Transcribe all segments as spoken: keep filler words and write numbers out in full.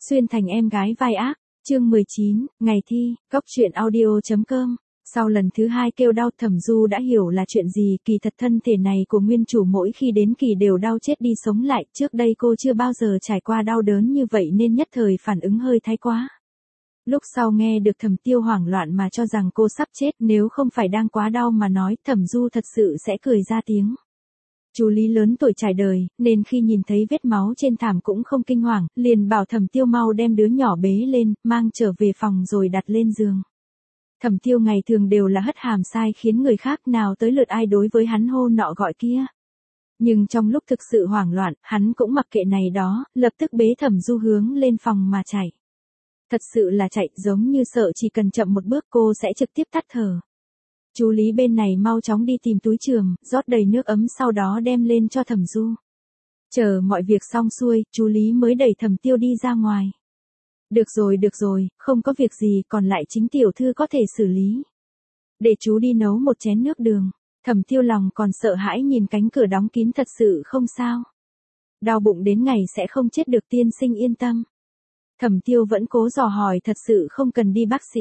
Xuyên thành em gái vai ác, chương mười chín, ngày thi, góc truyện audio.com. Sau lần thứ hai kêu đau Thẩm Du đã hiểu là chuyện gì, kỳ thật thân thể này của nguyên chủ mỗi khi đến kỳ đều đau chết đi sống lại, trước đây cô chưa bao giờ trải qua đau đớn như vậy nên nhất thời phản ứng hơi thái quá. Lúc sau nghe được Thẩm Tiêu hoảng loạn mà cho rằng cô sắp chết, nếu không phải đang quá đau mà nói, Thẩm Du thật sự sẽ cười ra tiếng. Chú Lý lớn tuổi trải đời, nên khi nhìn thấy vết máu trên thảm cũng không kinh hoàng, liền bảo Thẩm Tiêu mau đem đứa nhỏ bế lên, mang trở về phòng rồi đặt lên giường. Thẩm Tiêu ngày thường đều là hất hàm sai khiến người khác nào tới lượt ai đối với hắn hô nọ gọi kia. Nhưng trong lúc thực sự hoảng loạn, hắn cũng mặc kệ này đó, lập tức bế Thẩm Du hướng lên phòng mà chạy. Thật sự là chạy, giống như sợ chỉ cần chậm một bước cô sẽ trực tiếp tắt thở. Chú Lý bên này mau chóng đi tìm túi chườm, rót đầy nước ấm sau đó đem lên cho Thẩm Du. Chờ mọi việc xong xuôi, chú Lý mới đẩy Thẩm Tiêu đi ra ngoài. Được rồi được rồi, không có việc gì, còn lại chính tiểu thư có thể xử lý. Để chú đi nấu một chén nước đường. Thẩm Tiêu lòng còn sợ hãi nhìn cánh cửa đóng kín, thật sự không sao. Đau bụng đến ngày sẽ không chết được, tiên sinh yên tâm. Thẩm Tiêu vẫn cố dò hỏi, thật sự không cần đi bác sĩ.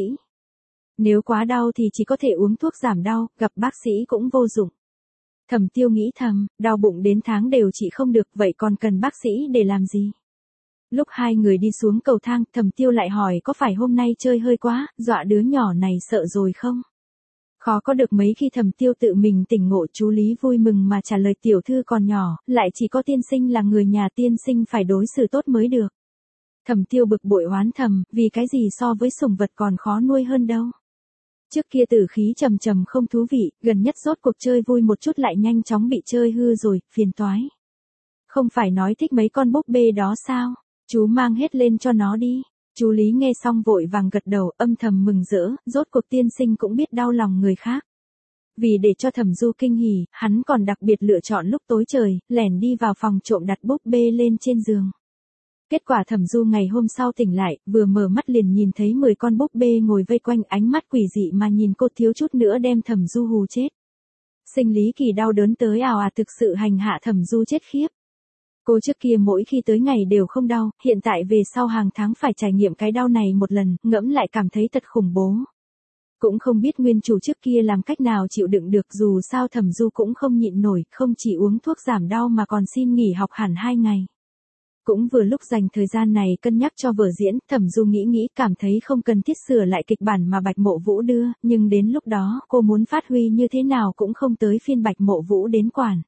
Nếu quá đau thì chỉ có thể uống thuốc giảm đau, gặp bác sĩ cũng vô dụng. Thẩm Tiêu nghĩ thầm, đau bụng đến tháng đều trị không được, vậy còn cần bác sĩ để làm gì? Lúc hai người đi xuống cầu thang, Thẩm Tiêu lại hỏi có phải hôm nay chơi hơi quá, dọa đứa nhỏ này sợ rồi không? Khó có được mấy khi Thẩm Tiêu tự mình tỉnh ngộ, chú Lý vui mừng mà trả lời, tiểu thư còn nhỏ, lại chỉ có tiên sinh là người nhà, tiên sinh phải đối xử tốt mới được. Thẩm Tiêu bực bội oán thầm, vì cái gì so với sủng vật còn khó nuôi hơn đâu. Trước kia tử khí trầm trầm không thú vị, gần nhất rốt cuộc chơi vui một chút lại nhanh chóng bị chơi hư rồi, phiền toái. Không phải nói thích mấy con búp bê đó sao? Chú mang hết lên cho nó đi. Chú Lý nghe xong vội vàng gật đầu, âm thầm mừng rỡ, rốt cuộc tiên sinh cũng biết đau lòng người khác. Vì để cho Thẩm Du kinh hỉ, hắn còn đặc biệt lựa chọn lúc tối trời, lẻn đi vào phòng trộm đặt búp bê lên trên giường. Kết quả Thẩm Du ngày hôm sau tỉnh lại, vừa mở mắt liền nhìn thấy mười con búp bê ngồi vây quanh, ánh mắt quỷ dị mà nhìn cô, thiếu chút nữa đem Thẩm Du hù chết. Sinh lý kỳ đau đớn tới ào ạt, thực sự hành hạ Thẩm Du chết khiếp. Cô trước kia mỗi khi tới ngày đều không đau, hiện tại về sau hàng tháng phải trải nghiệm cái đau này một lần, ngẫm lại cảm thấy thật khủng bố. Cũng không biết nguyên chủ trước kia làm cách nào chịu đựng được, dù sao Thẩm Du cũng không nhịn nổi, không chỉ uống thuốc giảm đau mà còn xin nghỉ học hẳn hai ngày. Cũng vừa lúc dành thời gian này cân nhắc cho vở diễn, Thẩm Du nghĩ nghĩ cảm thấy không cần thiết sửa lại kịch bản mà Bạch Mộ Vũ đưa, nhưng đến lúc đó cô muốn phát huy như thế nào cũng không tới phiên Bạch Mộ Vũ đến quản.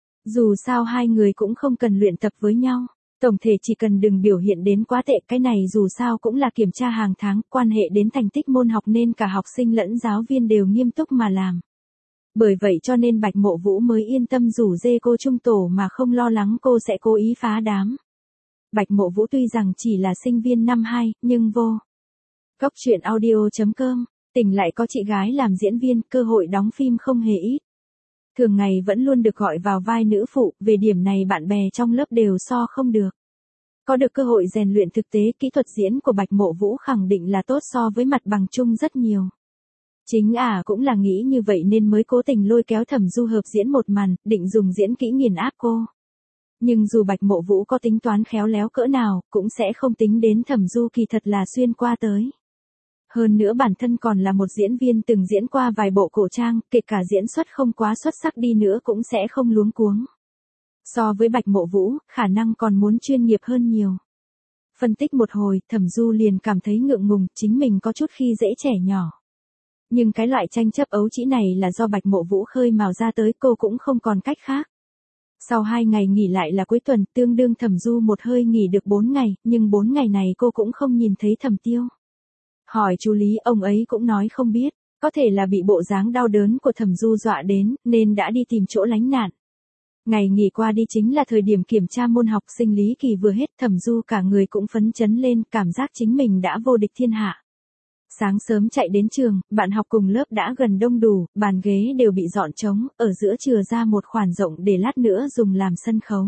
Dù sao hai người cũng không cần luyện tập với nhau, tổng thể chỉ cần đừng biểu hiện đến quá tệ, cái này dù sao cũng là kiểm tra hàng tháng, quan hệ đến thành tích môn học nên cả học sinh lẫn giáo viên đều nghiêm túc mà làm. Bởi vậy cho nên Bạch Mộ Vũ mới yên tâm rủ dê cô trung tổ mà không lo lắng cô sẽ cố ý phá đám. Bạch Mộ Vũ tuy rằng chỉ là sinh viên năm hai, nhưng vô. Góc truyện audio.com, tỉnh lại có chị gái làm diễn viên, cơ hội đóng phim không hề ít. Thường ngày vẫn luôn được gọi vào vai nữ phụ, về điểm này bạn bè trong lớp đều so không được. Có được cơ hội rèn luyện thực tế, kỹ thuật diễn của Bạch Mộ Vũ khẳng định là tốt so với mặt bằng chung rất nhiều. Chính ả à, cũng là nghĩ như vậy nên mới cố tình lôi kéo Thẩm Du hợp diễn một màn, định dùng diễn kỹ nghiền áp cô. Nhưng dù Bạch Mộ Vũ có tính toán khéo léo cỡ nào, cũng sẽ không tính đến Thẩm Du kỳ thật là xuyên qua tới. Hơn nữa bản thân còn là một diễn viên từng diễn qua vài bộ cổ trang, kể cả diễn xuất không quá xuất sắc đi nữa cũng sẽ không luống cuống. So với Bạch Mộ Vũ, khả năng còn muốn chuyên nghiệp hơn nhiều. Phân tích một hồi, Thẩm Du liền cảm thấy ngượng ngùng, chính mình có chút khi dễ trẻ nhỏ. Nhưng cái loại tranh chấp ấu trĩ này là do Bạch Mộ Vũ khơi mào ra tới, cô cũng không còn cách khác. Sau hai ngày nghỉ lại là cuối tuần, tương đương Thẩm Du một hơi nghỉ được bốn ngày, nhưng bốn ngày này cô cũng không nhìn thấy Thẩm Tiêu. Hỏi chú Lý, ông ấy cũng nói không biết, có thể là bị bộ dáng đau đớn của Thẩm Du dọa đến, nên đã đi tìm chỗ lánh nạn. Ngày nghỉ qua đi chính là thời điểm kiểm tra môn học, sinh lý kỳ vừa hết, Thẩm Du cả người cũng phấn chấn lên, cảm giác chính mình đã vô địch thiên hạ. Sáng sớm chạy đến trường, bạn học cùng lớp đã gần đông đủ, bàn ghế đều bị dọn trống, ở giữa chừa ra một khoảng rộng để lát nữa dùng làm sân khấu.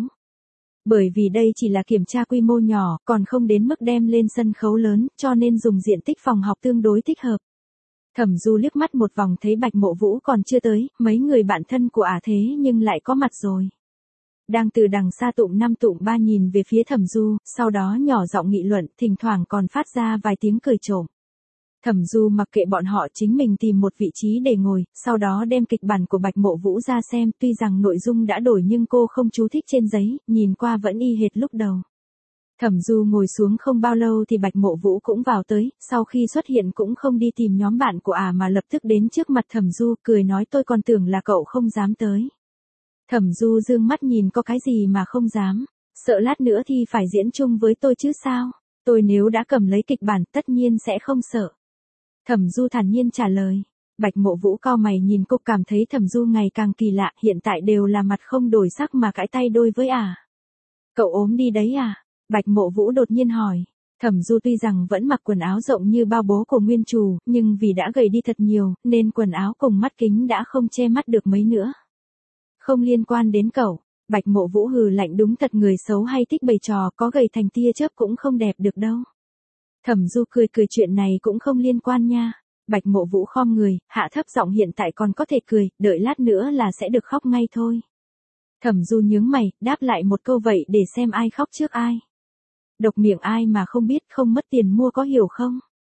Bởi vì đây chỉ là kiểm tra quy mô nhỏ, còn không đến mức đem lên sân khấu lớn, cho nên dùng diện tích phòng học tương đối thích hợp. Thẩm Du liếc mắt một vòng thấy Bạch Mộ Vũ còn chưa tới, mấy người bạn thân của ả thế nhưng lại có mặt rồi. đang từ đằng xa tụng năm tụng ba nhìn về phía Thẩm Du, sau đó nhỏ giọng nghị luận, thỉnh thoảng còn phát ra vài tiếng cười trộm. Thẩm Du mặc kệ bọn họ, chính mình tìm một vị trí để ngồi, sau đó đem kịch bản của Bạch Mộ Vũ ra xem, tuy rằng nội dung đã đổi nhưng cô không chú thích trên giấy, nhìn qua vẫn y hệt lúc đầu. Thẩm Du ngồi xuống không bao lâu thì Bạch Mộ Vũ cũng vào tới, sau khi xuất hiện cũng không đi tìm nhóm bạn của ả mà lập tức đến trước mặt Thẩm Du, cười nói tôi còn tưởng là cậu không dám tới. Thẩm Du dương mắt nhìn có cái gì mà không dám, sợ lát nữa thì phải diễn chung với tôi chứ sao, tôi nếu đã cầm lấy kịch bản tất nhiên sẽ không sợ. Thẩm Du thản nhiên trả lời. Bạch Mộ Vũ cau mày nhìn cô, cảm thấy Thẩm Du ngày càng kỳ lạ, hiện tại đều là mặt không đổi sắc mà cãi tay đôi với ả. Cậu ốm đi đấy à? Bạch Mộ Vũ đột nhiên hỏi. Thẩm Du tuy rằng vẫn mặc quần áo rộng như bao bố của nguyên chủ, nhưng vì đã gầy đi thật nhiều, nên quần áo cùng mắt kính đã không che mắt được mấy nữa. Không liên quan đến cậu. Bạch Mộ Vũ hừ lạnh, đúng thật người xấu hay thích bày trò, có gầy thành tia chớp cũng không đẹp được đâu. Thẩm Du cười cười, chuyện này cũng không liên quan nha. Bạch Mộ Vũ khom người, hạ thấp giọng, hiện tại còn có thể cười, đợi lát nữa là sẽ được khóc ngay thôi. Thẩm Du nhướng mày, đáp lại một câu, vậy để xem ai khóc trước ai. Độc miệng ai mà không biết, không mất tiền mua có hiểu không?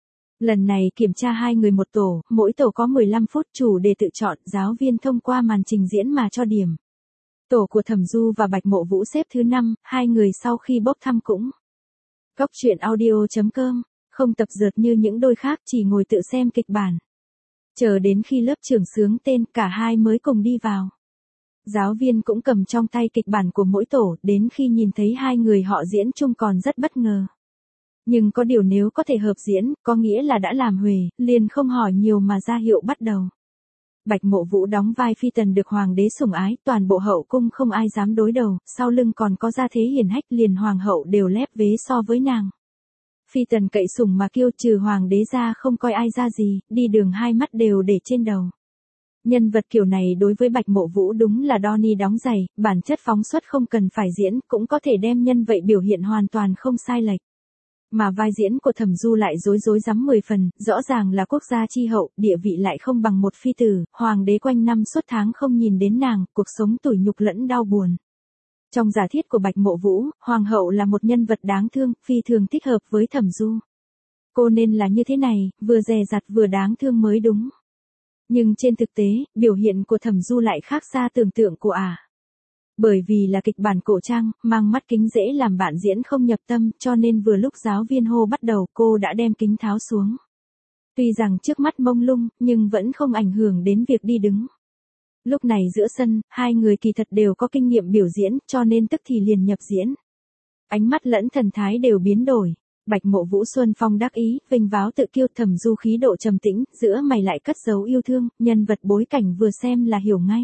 Lần này kiểm tra hai người một tổ, mỗi tổ có mười lăm phút, chủ đề tự chọn, giáo viên thông qua màn trình diễn mà cho điểm. Tổ của Thẩm Du và Bạch Mộ Vũ xếp thứ năm, hai người sau khi bốc thăm cũng. Góc truyện audio chấm com, không tập dượt như những đôi khác, chỉ ngồi tự xem kịch bản. Chờ đến khi lớp trưởng xướng tên, cả hai mới cùng đi vào. Giáo viên cũng cầm trong tay kịch bản của mỗi tổ, đến khi nhìn thấy hai người họ diễn chung còn rất bất ngờ. Nhưng có điều nếu có thể hợp diễn, có nghĩa là đã làm huề, liền không hỏi nhiều mà ra hiệu bắt đầu. Bạch Mộ Vũ đóng vai phi tần được hoàng đế sủng ái, toàn bộ hậu cung không ai dám đối đầu, sau lưng còn có gia thế hiển hách, liền hoàng hậu đều lép vế so với nàng. Phi tần cậy sủng mà kiêu, trừ hoàng đế ra không coi ai ra gì, đi đường hai mắt đều để trên đầu. Nhân vật kiểu này đối với Bạch Mộ Vũ đúng là đo ni đóng giày, bản chất phóng xuất không cần phải diễn, cũng có thể đem nhân vậy biểu hiện hoàn toàn không sai lệch. Mà vai diễn của Thẩm Du lại rối rối rắm mười phần, rõ ràng là quốc gia chi hậu, địa vị lại không bằng một phi tử, hoàng đế quanh năm suốt tháng không nhìn đến nàng, cuộc sống tủi nhục lẫn đau buồn. Trong giả thiết của Bạch Mộ Vũ, hoàng hậu là một nhân vật đáng thương, phi thường thích hợp với Thẩm Du. Cô nên là như thế này, vừa dè dặt vừa đáng thương mới đúng. Nhưng trên thực tế, biểu hiện của Thẩm Du lại khác xa tưởng tượng của ả. À. Bởi vì là kịch bản cổ trang, mang mắt kính dễ làm bạn diễn không nhập tâm, cho nên vừa lúc giáo viên hô bắt đầu, cô đã đem kính tháo xuống. Tuy rằng trước mắt mông lung, nhưng vẫn không ảnh hưởng đến việc đi đứng. Lúc này giữa sân, hai người kỳ thật đều có kinh nghiệm biểu diễn, cho nên tức thì liền nhập diễn. Ánh mắt lẫn thần thái đều biến đổi. Bạch Mộ Vũ xuân phong đắc ý, vinh váo tự kiêu, Thẩm Du khí độ trầm tĩnh, giữa mày lại cất giấu yêu thương, nhân vật bối cảnh vừa xem là hiểu ngay.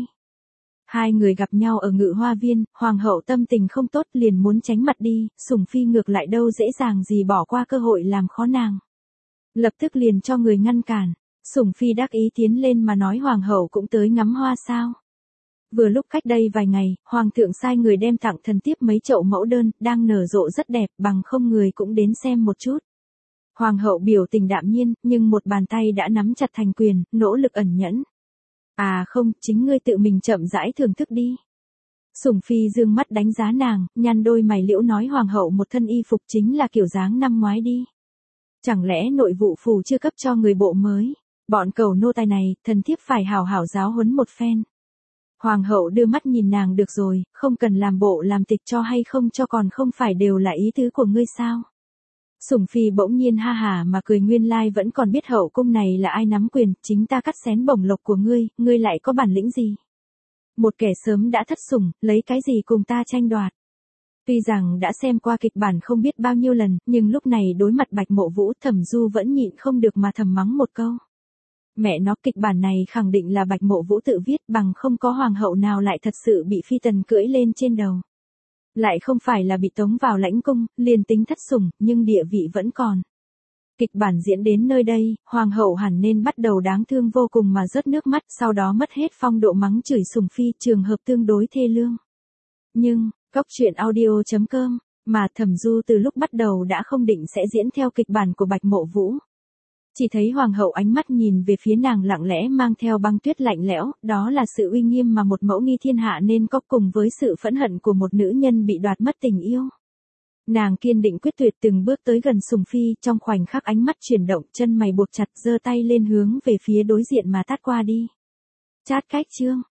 Hai người gặp nhau ở Ngự Hoa Viên, hoàng hậu tâm tình không tốt liền muốn tránh mặt đi, Sủng Phi ngược lại đâu dễ dàng gì bỏ qua cơ hội làm khó nàng. Lập tức liền cho người ngăn cản, Sủng Phi đắc ý tiến lên mà nói hoàng hậu cũng tới ngắm hoa sao. Vừa lúc cách đây vài ngày, hoàng thượng sai người đem tặng thần tiếp mấy chậu mẫu đơn, đang nở rộ rất đẹp, bằng không người cũng đến xem một chút. Hoàng hậu biểu tình đạm nhiên, nhưng một bàn tay đã nắm chặt thành quyền, nỗ lực ẩn nhẫn. À không, chính ngươi tự mình chậm rãi thưởng thức đi. Sủng Phi dương mắt đánh giá nàng, nhăn đôi mày liễu nói hoàng hậu một thân y phục chính là kiểu dáng năm ngoái đi. Chẳng lẽ nội vụ phủ chưa cấp cho người bộ mới? Bọn cầu nô tài này, thần thiếp phải hào hảo giáo huấn một phen. Hoàng hậu đưa mắt nhìn nàng, được rồi, không cần làm bộ làm tịch, cho hay không cho còn không phải đều là ý tứ của ngươi sao? Sủng Phi bỗng nhiên ha hà mà cười, nguyên lai vẫn còn biết hậu cung này là ai nắm quyền, chính ta cắt xén bổng lộc của ngươi, ngươi lại có bản lĩnh gì? Một kẻ sớm đã thất sủng, lấy cái gì cùng ta tranh đoạt? Tuy rằng đã xem qua kịch bản không biết bao nhiêu lần, nhưng lúc này đối mặt Bạch Mộ Vũ, Thẩm Du vẫn nhịn không được mà thầm mắng một câu. Mẹ nó, kịch bản này khẳng định là Bạch Mộ Vũ tự viết, bằng không có hoàng hậu nào lại thật sự bị phi tần cưỡi lên trên đầu. Lại không phải là bị tống vào lãnh cung, liền tính thất sủng, nhưng địa vị vẫn còn. Kịch bản diễn đến nơi đây, hoàng hậu hẳn nên bắt đầu đáng thương vô cùng mà rớt nước mắt, sau đó mất hết phong độ mắng chửi Sủng Phi, trường hợp tương đối thê lương. Nhưng, góc truyện audio chấm com, mà Thẩm Du từ lúc bắt đầu đã không định sẽ diễn theo kịch bản của Bạch Mộ Vũ. Chỉ thấy hoàng hậu ánh mắt nhìn về phía nàng lặng lẽ mang theo băng tuyết lạnh lẽo, đó là sự uy nghiêm mà một mẫu nghi thiên hạ nên có cùng với sự phẫn hận của một nữ nhân bị đoạt mất tình yêu. Nàng kiên định quyết tuyệt từng bước tới gần Sùng Phi, trong khoảnh khắc ánh mắt chuyển động, chân mày buộc chặt, giơ tay lên hướng về phía đối diện mà tát qua đi. Chát cách chương.